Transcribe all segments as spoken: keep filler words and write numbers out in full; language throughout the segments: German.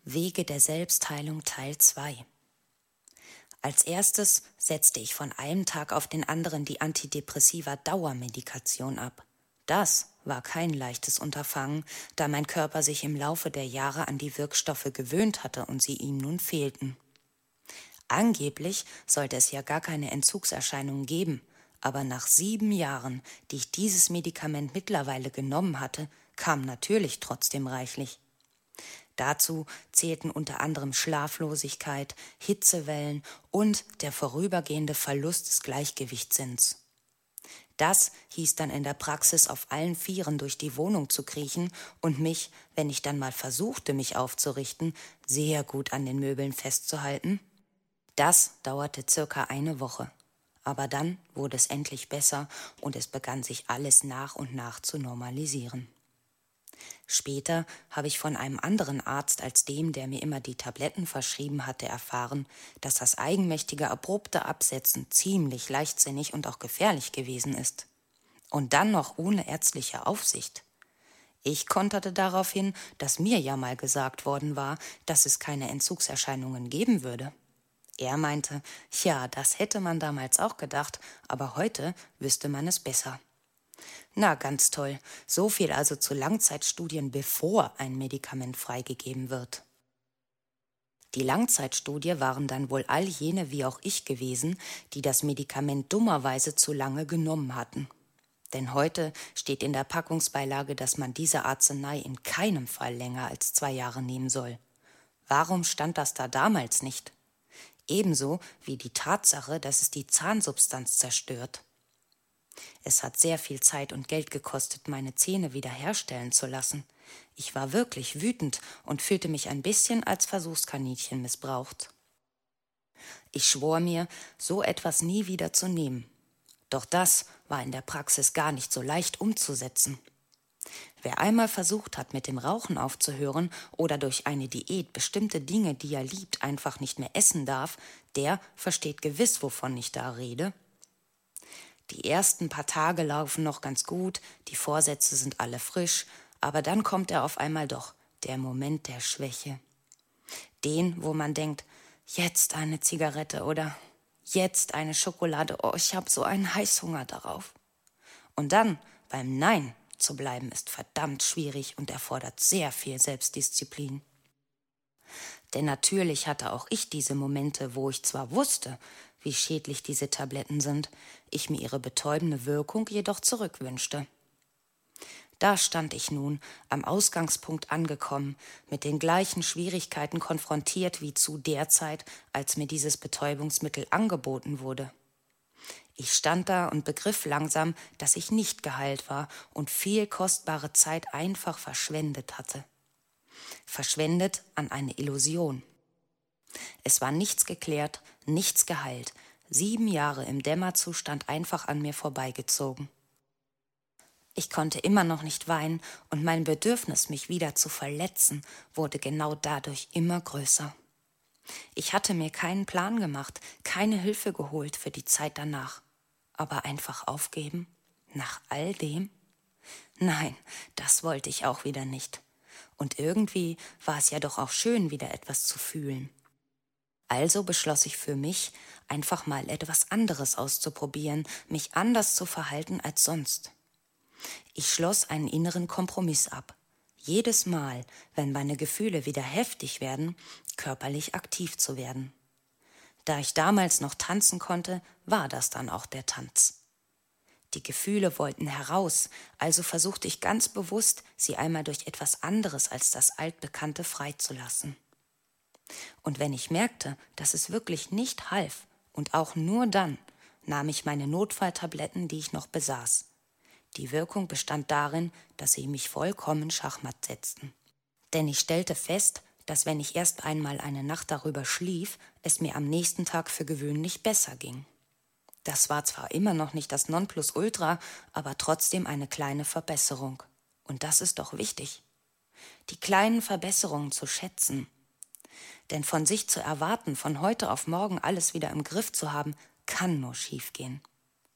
Wege der Selbstheilung Teil zwei. Als erstes setzte ich von einem Tag auf den anderen die antidepressiva Dauermedikation ab. Das war kein leichtes Unterfangen, da mein Körper sich im Laufe der Jahre an die Wirkstoffe gewöhnt hatte und sie ihm nun fehlten. Angeblich sollte es ja gar keine Entzugserscheinungen geben, aber nach sieben Jahren, die ich dieses Medikament mittlerweile genommen hatte, kam natürlich trotzdem reichlich. Dazu zählten unter anderem Schlaflosigkeit, Hitzewellen und der vorübergehende Verlust des Gleichgewichtssinns. Das hieß dann in der Praxis, auf allen Vieren durch die Wohnung zu kriechen und mich, wenn ich dann mal versuchte, mich aufzurichten, sehr gut an den Möbeln festzuhalten. Das dauerte circa eine Woche. Aber dann wurde es endlich besser und es begann sich alles nach und nach zu normalisieren. Später habe ich von einem anderen Arzt als dem, der mir immer die Tabletten verschrieben hatte, erfahren, dass das eigenmächtige, abrupte Absetzen ziemlich leichtsinnig und auch gefährlich gewesen ist. Und dann noch ohne ärztliche Aufsicht. Ich konterte darauf hin, dass mir ja mal gesagt worden war, dass es keine Entzugserscheinungen geben würde. Er meinte, ja, das hätte man damals auch gedacht, aber heute wüsste man es besser. Na, ganz toll. So viel also zu Langzeitstudien, bevor ein Medikament freigegeben wird. Die Langzeitstudie waren dann wohl all jene wie auch ich gewesen, die das Medikament dummerweise zu lange genommen hatten. Denn heute steht in der Packungsbeilage, dass man diese Arznei in keinem Fall länger als zwei Jahre nehmen soll. Warum stand das da damals nicht? Ebenso wie die Tatsache, dass es die Zahnsubstanz zerstört. Es hat sehr viel Zeit und Geld gekostet, meine Zähne wiederherstellen zu lassen. Ich war wirklich wütend und fühlte mich ein bisschen als Versuchskaninchen missbraucht. Ich schwor mir, so etwas nie wieder zu nehmen. Doch das war in der Praxis gar nicht so leicht umzusetzen. Wer einmal versucht hat, mit dem Rauchen aufzuhören oder durch eine Diät bestimmte Dinge, die er liebt, einfach nicht mehr essen darf, der versteht gewiss, wovon ich da rede. Die ersten paar Tage laufen noch ganz gut, die Vorsätze sind alle frisch, aber dann kommt er auf einmal doch, der Moment der Schwäche. Den, wo man denkt, jetzt eine Zigarette oder jetzt eine Schokolade, oh, ich habe so einen Heißhunger darauf. Und dann beim Nein zu bleiben ist verdammt schwierig und erfordert sehr viel Selbstdisziplin. Denn natürlich hatte auch ich diese Momente, wo ich zwar wusste, wie schädlich diese Tabletten sind, ich mir ihre betäubende Wirkung jedoch zurückwünschte. Da stand ich nun, am Ausgangspunkt angekommen, mit den gleichen Schwierigkeiten konfrontiert wie zu der Zeit, als mir dieses Betäubungsmittel angeboten wurde. Ich stand da und begriff langsam, dass ich nicht geheilt war und viel kostbare Zeit einfach verschwendet hatte. Verschwendet an eine Illusion. Es war nichts geklärt, nichts geheilt, sieben Jahre im Dämmerzustand einfach an mir vorbeigezogen. Ich konnte immer noch nicht weinen und mein Bedürfnis, mich wieder zu verletzen, wurde genau dadurch immer größer. Ich hatte mir keinen Plan gemacht, keine Hilfe geholt für die Zeit danach. Aber einfach aufgeben? Nach all dem? Nein, das wollte ich auch wieder nicht. Und irgendwie war es ja doch auch schön, wieder etwas zu fühlen. Also beschloss ich für mich, einfach mal etwas anderes auszuprobieren, mich anders zu verhalten als sonst. Ich schloss einen inneren Kompromiss ab. Jedes Mal, wenn meine Gefühle wieder heftig werden, körperlich aktiv zu werden. Da ich damals noch tanzen konnte, war das dann auch der Tanz. Die Gefühle wollten heraus, also versuchte ich ganz bewusst, sie einmal durch etwas anderes als das Altbekannte freizulassen. Und wenn ich merkte, dass es wirklich nicht half, und auch nur dann, nahm ich meine Notfalltabletten, die ich noch besaß. Die Wirkung bestand darin, dass sie mich vollkommen schachmatt setzten. Denn ich stellte fest, dass wenn ich erst einmal eine Nacht darüber schlief, es mir am nächsten Tag für gewöhnlich besser ging. Das war zwar immer noch nicht das Nonplusultra, aber trotzdem eine kleine Verbesserung. Und das ist doch wichtig. Die kleinen Verbesserungen zu schätzen. Denn von sich zu erwarten, von heute auf morgen alles wieder im Griff zu haben, kann nur schiefgehen.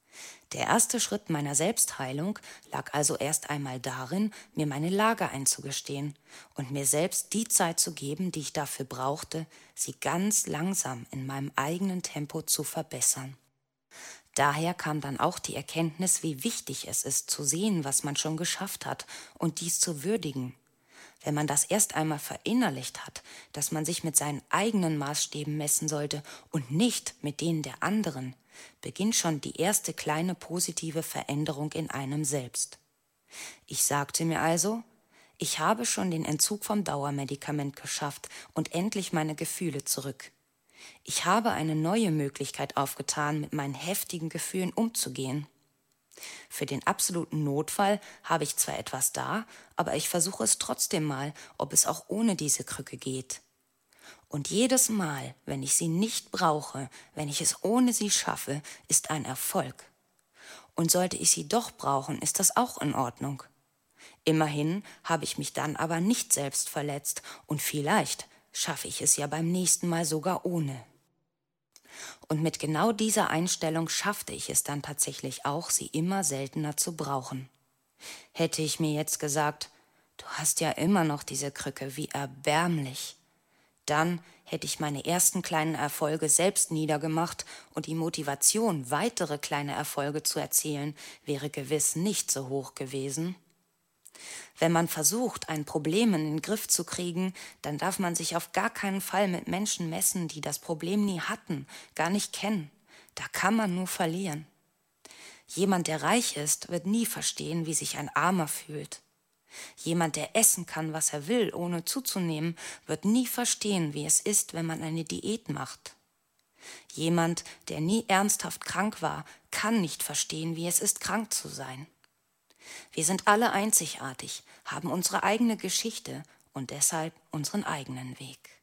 Der erste Schritt meiner Selbstheilung lag also erst einmal darin, mir meine Lage einzugestehen und mir selbst die Zeit zu geben, die ich dafür brauchte, sie ganz langsam in meinem eigenen Tempo zu verbessern. Daher kam dann auch die Erkenntnis, wie wichtig es ist, zu sehen, was man schon geschafft hat und dies zu würdigen. Wenn man das erst einmal verinnerlicht hat, dass man sich mit seinen eigenen Maßstäben messen sollte und nicht mit denen der anderen, beginnt schon die erste kleine positive Veränderung in einem selbst. Ich sagte mir also, ich habe schon den Entzug vom Dauermedikament geschafft und endlich meine Gefühle zurück. Ich habe eine neue Möglichkeit aufgetan, mit meinen heftigen Gefühlen umzugehen. Für den absoluten Notfall habe ich zwar etwas da, aber ich versuche es trotzdem mal, ob es auch ohne diese Krücke geht. Und jedes Mal, wenn ich sie nicht brauche, wenn ich es ohne sie schaffe, ist ein Erfolg. Und sollte ich sie doch brauchen, ist das auch in Ordnung. Immerhin habe ich mich dann aber nicht selbst verletzt und vielleicht schaffe ich es ja beim nächsten Mal sogar ohne. Und mit genau dieser Einstellung schaffte ich es dann tatsächlich auch, sie immer seltener zu brauchen. Hätte ich mir jetzt gesagt, du hast ja immer noch diese Krücke, wie erbärmlich, dann hätte ich meine ersten kleinen Erfolge selbst niedergemacht und die Motivation, weitere kleine Erfolge zu erzielen, wäre gewiss nicht so hoch gewesen. Wenn man versucht, ein Problem in den Griff zu kriegen, dann darf man sich auf gar keinen Fall mit Menschen messen, die das Problem nie hatten, gar nicht kennen. Da kann man nur verlieren. Jemand, der reich ist, wird nie verstehen, wie sich ein Armer fühlt. Jemand, der essen kann, was er will, ohne zuzunehmen, wird nie verstehen, wie es ist, wenn man eine Diät macht. Jemand, der nie ernsthaft krank war, kann nicht verstehen, wie es ist, krank zu sein. Wir sind alle einzigartig, haben unsere eigene Geschichte und deshalb unseren eigenen Weg.